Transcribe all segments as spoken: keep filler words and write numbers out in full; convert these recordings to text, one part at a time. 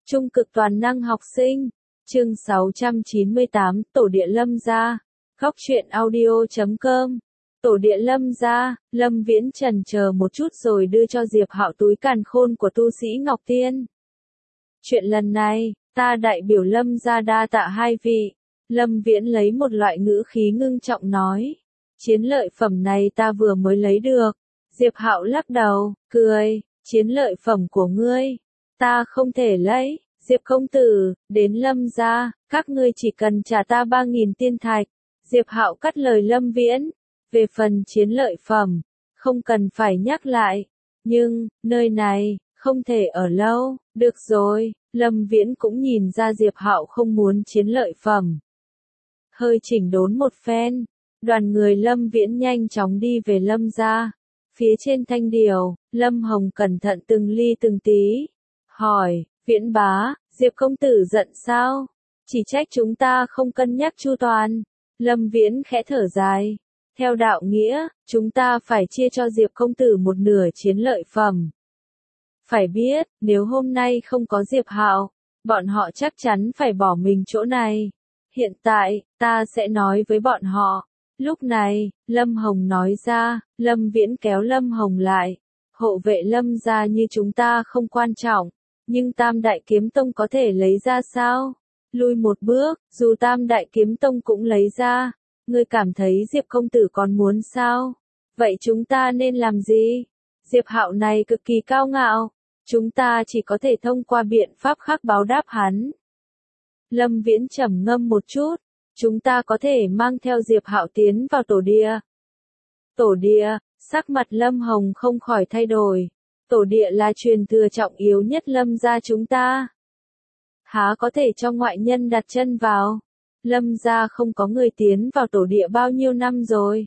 Trung cực toàn năng học sinh. Chương sáu trăm chín mươi tám, Tổ địa Lâm gia. Góc truyện audio chấm com. Tổ địa Lâm gia. Lâm Viễn chần chờ một chút rồi đưa cho Diệp Hạo túi càn khôn của tu sĩ Ngọc Tiên. Chuyện lần này, ta đại biểu Lâm gia đa tạ hai vị. Lâm Viễn lấy một loại ngữ khí ngưng trọng nói. Chiến lợi phẩm này ta vừa mới lấy được. Diệp Hạo lắc đầu, cười, chiến lợi phẩm của ngươi, ta không thể lấy. Diệp công tử, đến Lâm gia, các ngươi chỉ cần trả ta ba nghìn tiên thạch. Diệp Hạo cắt lời Lâm Viễn. Về phần chiến lợi phẩm, không cần phải nhắc lại. Nhưng, nơi này, không thể ở lâu. Được rồi, Lâm Viễn cũng nhìn ra Diệp Hạo không muốn chiến lợi phẩm. Hơi chỉnh đốn một phen, đoàn người Lâm Viễn nhanh chóng đi về Lâm gia. Phía trên thanh điều, Lâm Hồng cẩn thận từng ly từng tí. Hỏi, Viễn bá, Diệp công tử giận sao? Chỉ trách chúng ta không cân nhắc chu toàn. Lâm Viễn khẽ thở dài. Theo đạo nghĩa, chúng ta phải chia cho Diệp công tử một nửa chiến lợi phẩm. Phải biết, nếu hôm nay không có Diệp Hạo, bọn họ chắc chắn phải bỏ mình chỗ này. Hiện tại, ta sẽ nói với bọn họ. Lúc này, Lâm Hồng nói ra, Lâm Viễn kéo Lâm Hồng lại. Hộ vệ Lâm gia như chúng ta không quan trọng, nhưng Tam Đại Kiếm Tông có thể lấy ra sao? Lui một bước, dù Tam Đại Kiếm Tông cũng lấy ra, ngươi cảm thấy Diệp công tử còn muốn sao? Vậy chúng ta nên làm gì? Diệp Hạo này cực kỳ cao ngạo, chúng ta chỉ có thể thông qua biện pháp khác báo đáp hắn. Lâm Viễn trầm ngâm một chút, chúng ta có thể mang theo Diệp Hạo tiến vào tổ địa. Tổ địa, sắc mặt Lâm Hồng không khỏi thay đổi. Tổ địa là truyền thừa trọng yếu nhất Lâm gia chúng ta. Há có thể cho ngoại nhân đặt chân vào? Lâm gia không có người tiến vào tổ địa bao nhiêu năm rồi.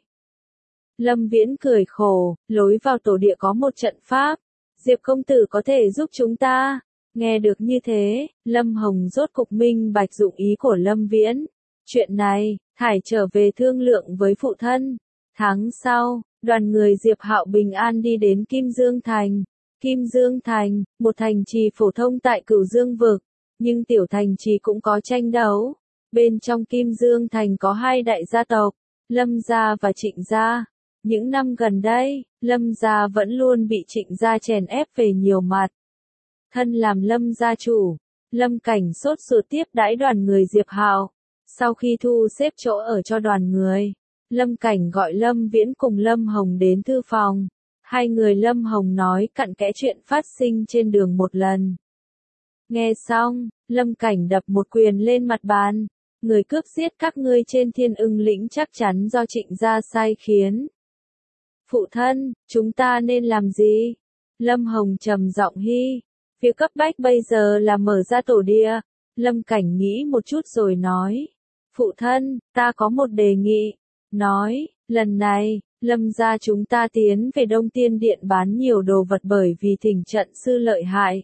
Lâm Viễn cười khổ, lối vào tổ địa có một trận pháp. Diệp công tử có thể giúp chúng ta. Nghe được như thế, Lâm Hồng rốt cục minh bạch dụng ý của Lâm Viễn. Chuyện này, thải trở về thương lượng với phụ thân. Tháng sau, đoàn người Diệp Hạo bình an đi đến Kim Dương Thành. Kim Dương Thành, một thành trì phổ thông tại Cửu Dương vực, nhưng tiểu thành trì cũng có tranh đấu. Bên trong Kim Dương Thành có hai đại gia tộc, Lâm gia và Trịnh gia. Những năm gần đây, Lâm gia vẫn luôn bị Trịnh gia chèn ép về nhiều mặt. Thân làm Lâm gia chủ, Lâm Cảnh sốt ruột tiếp đãi đoàn người Diệp Hạo. Sau khi thu xếp chỗ ở cho đoàn người, Lâm Cảnh gọi Lâm Viễn cùng Lâm Hồng đến thư phòng. Hai người Lâm Hồng nói cặn kẽ chuyện phát sinh trên đường một lần. Nghe xong, Lâm Cảnh đập một quyền lên mặt bàn. Người cướp giết các ngươi trên Thiên Ưng lĩnh chắc chắn do Trịnh gia sai khiến. Phụ thân, chúng ta nên làm gì? Lâm Hồng trầm giọng hi. Việc cấp bách bây giờ là mở ra tổ địa. Lâm Cảnh nghĩ một chút rồi nói. Phụ thân, ta có một đề nghị. Nói, lần này, Lâm gia chúng ta tiến về Đông Tiên Điện bán nhiều đồ vật bởi vì thỉnh trận sư lợi hại.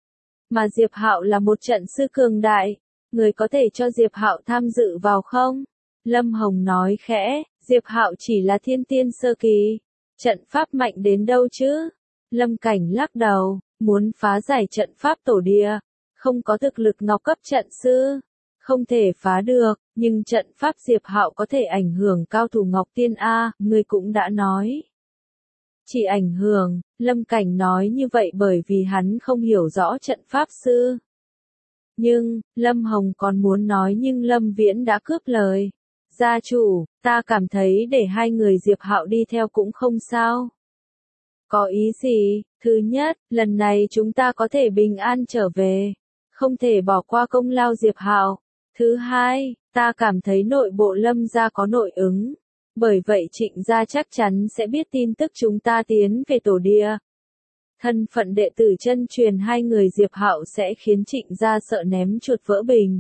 Mà Diệp Hạo là một trận sư cường đại. Người có thể cho Diệp Hạo tham dự vào không? Lâm Hồng nói khẽ, Diệp Hạo chỉ là thiên tiên sơ kỳ. Trận pháp mạnh đến đâu chứ? Lâm Cảnh lắc đầu, muốn phá giải trận pháp tổ địa. Không có thực lực ngọc cấp trận sư. Không thể phá được, nhưng trận pháp Diệp Hạo có thể ảnh hưởng cao thủ Ngọc Tiên A, người cũng đã nói. Chỉ ảnh hưởng, Lâm Cảnh nói như vậy bởi vì hắn không hiểu rõ trận pháp sư. Nhưng, Lâm Hồng còn muốn nói nhưng Lâm Viễn đã cướp lời. Gia chủ, ta cảm thấy để hai người Diệp Hạo đi theo cũng không sao. Có ý gì? Thứ nhất, lần này chúng ta có thể bình an trở về. Không thể bỏ qua công lao Diệp Hạo. Thứ hai, ta cảm thấy nội bộ Lâm gia có nội ứng. Bởi vậy Trịnh gia chắc chắn sẽ biết tin tức chúng ta tiến về tổ địa. Thân phận đệ tử chân truyền hai người Diệp Hạo sẽ khiến Trịnh gia sợ ném chuột vỡ bình.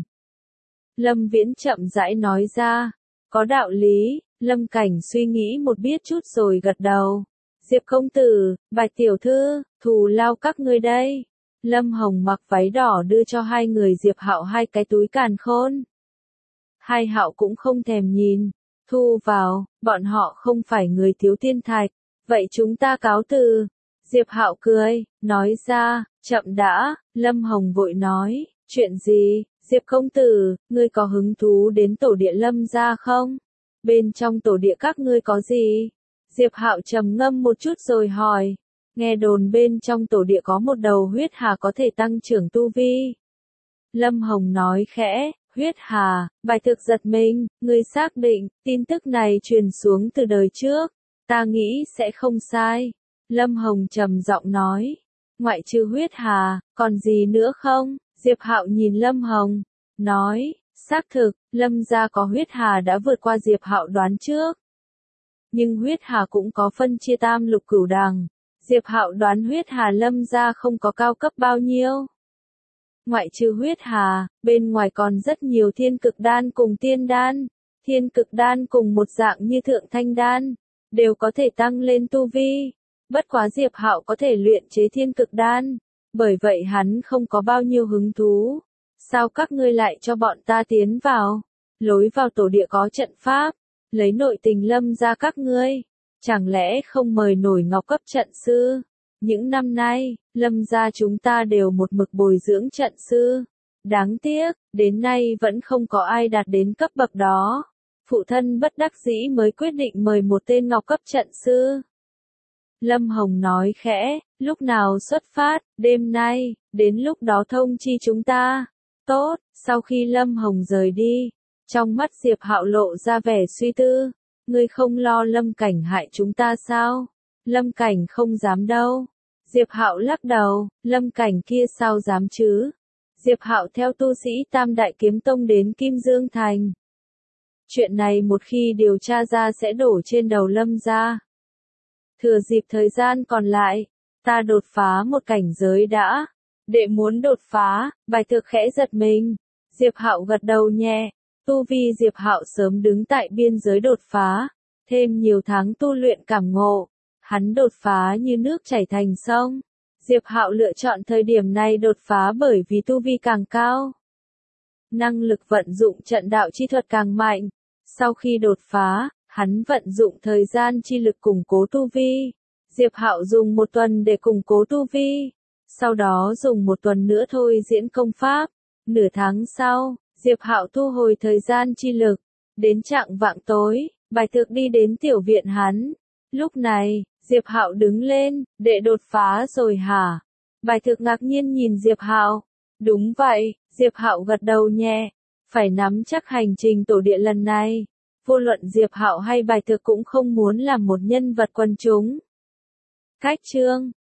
Lâm Viễn chậm rãi nói ra. Có đạo lý, Lâm Cảnh suy nghĩ một biết chút rồi gật đầu. Diệp công tử, Bạch tiểu thư, thù lao các ngươi đây. Lâm Hồng mặc váy đỏ đưa cho hai người Diệp Hạo hai cái túi càn khôn. Hai Hạo cũng không thèm nhìn. Thu vào, bọn họ không phải người thiếu tiên thạch. Vậy chúng ta cáo từ. Diệp Hạo cười, nói ra, chậm đã, Lâm Hồng vội nói, chuyện gì, Diệp công tử, ngươi có hứng thú đến tổ địa Lâm gia không? Bên trong tổ địa các ngươi có gì? Diệp Hạo trầm ngâm một chút rồi hỏi, nghe đồn bên trong tổ địa có một đầu huyết hà có thể tăng trưởng tu vi. Lâm Hồng nói khẽ, huyết hà, Bạch Thực giật mình, ngươi xác định, tin tức này truyền xuống từ đời trước, ta nghĩ sẽ không sai. Lâm Hồng trầm giọng nói, ngoại trừ huyết hà, còn gì nữa không? Diệp Hạo nhìn Lâm Hồng, nói, xác thực, Lâm gia có huyết hà đã vượt qua Diệp Hạo đoán trước. Nhưng huyết hà cũng có phân chia tam lục cửu đẳng, Diệp Hạo đoán huyết hà Lâm gia không có cao cấp bao nhiêu. Ngoại trừ huyết hà, bên ngoài còn rất nhiều thiên cực đan cùng tiên đan, thiên cực đan cùng một dạng như thượng thanh đan, đều có thể tăng lên tu vi. Bất quá Diệp Hạo có thể luyện chế thiên cực đan, bởi vậy hắn không có bao nhiêu hứng thú. Sao các ngươi lại cho bọn ta tiến vào? Lối vào tổ địa có trận pháp, lấy nội tình Lâm gia các ngươi, chẳng lẽ không mời nổi Ngọc cấp trận sư? Những năm nay, Lâm gia chúng ta đều một mực bồi dưỡng trận sư. Đáng tiếc, đến nay vẫn không có ai đạt đến cấp bậc đó. Phụ thân bất đắc dĩ mới quyết định mời một tên Ngọc cấp trận sư. Lâm Hồng nói khẽ, lúc nào xuất phát, đêm nay, đến lúc đó thông chi chúng ta. Tốt, sau khi Lâm Hồng rời đi, trong mắt Diệp Hạo lộ ra vẻ suy tư, ngươi không lo Lâm Cảnh hại chúng ta sao? Lâm Cảnh không dám đâu. Diệp Hạo lắc đầu, Lâm Cảnh kia sao dám chứ? Diệp Hạo theo tu sĩ Tam Đại Kiếm Tông đến Kim Dương Thành. Chuyện này một khi điều tra ra sẽ đổ trên đầu Lâm gia. Thừa dịp thời gian còn lại, ta đột phá một cảnh giới đã. Đệ muốn đột phá, Bạch Thực khẽ giật mình. Diệp Hạo gật đầu nhẹ, tu vi Diệp Hạo sớm đứng tại biên giới đột phá, thêm nhiều tháng tu luyện cảm ngộ, hắn đột phá như nước chảy thành sông. Diệp Hạo lựa chọn thời điểm này đột phá bởi vì tu vi càng cao, năng lực vận dụng trận đạo chi thuật càng mạnh. Sau khi đột phá, hắn vận dụng thời gian chi lực củng cố tu vi. Diệp Hạo dùng một tuần để củng cố tu vi, sau đó dùng một tuần nữa thôi diễn công pháp. Nửa tháng sau, Diệp Hạo thu hồi thời gian chi lực. Đến chạng vạng tối, Bạch Thực đi đến tiểu viện hắn. Lúc này, Diệp Hạo đứng lên, đệ đột phá rồi hả? Bạch Thực ngạc nhiên nhìn Diệp Hạo. Đúng vậy, Diệp Hạo gật đầu nhẹ. Phải nắm chắc hành trình tổ địa lần này. Vô luận Diệp Hạo hay Bạch Thực cũng không muốn làm một nhân vật quần chúng. Cách chương